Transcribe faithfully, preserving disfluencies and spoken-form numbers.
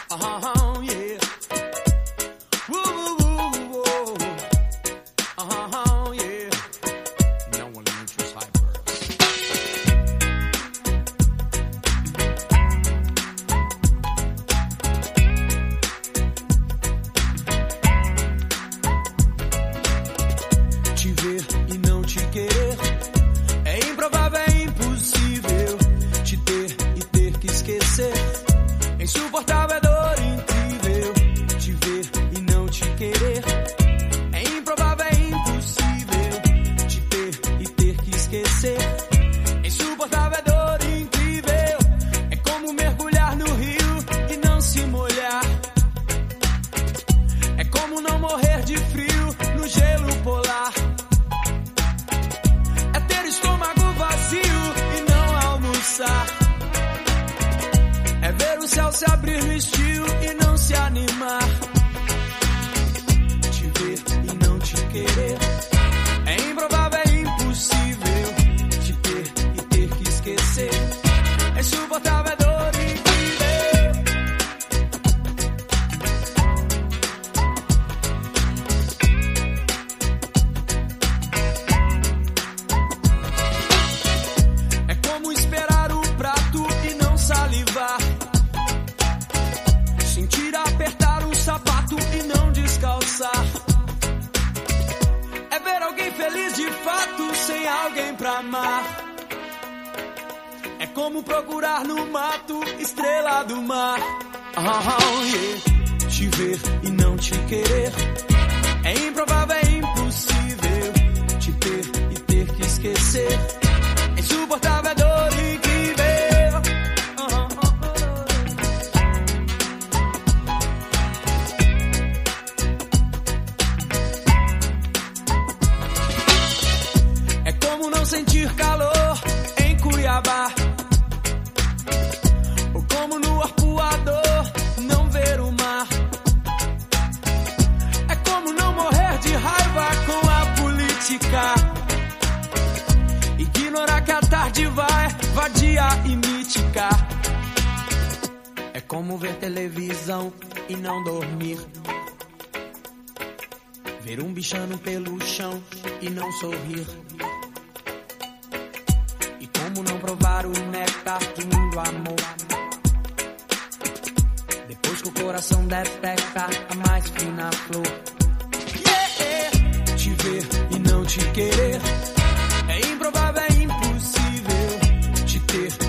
Uh-huh, yeah. Woo, woo, woo, woo. Uh-huh, yeah. No one neutral hyper. Te ver e não te querer é improvável, é impossível. Te ter e ter que esquecer é insuportável, é dor incrível. Te ver e não te querer é improvável, é impossível. Te ter e ter que esquecer é insuportável, é dor incrível. É como mergulhar no rio e não se molhar. É como não morrer de frio no gelo polar. É ter estômago vazio e não almoçar. É ver o céu se abrir no estio e não se animar. Te ver e não te querer é improvável, é impossível. Te ter e ter que esquecer é insuportável, é dor incrível. É como esperar o prato e não salivar. Sentir apertar um sapato e não descalçar. É ver alguém feliz de fato sem alguém pra amar. É como procurar no mato estrela do mar. Oh, yeah. Te ver e não te querer é improvável, é impossível. Te ter e ter que esquecer é insuportável, é dor incrível. É como não sentir calor em Cuiabá. Ou como no arpoador não ver o mar. É como não morrer de raiva com a política. Ignorar que a tarde vai, vadia e mítica. É como ver televisão e não dormir. Ver um bichano pelo chão e não sorrir. E como não provar o néctar de um amor. Depois que o coração detecta a mais fina flor. Yeah! Te ver e não te querer é improvável, é impossível. Te ter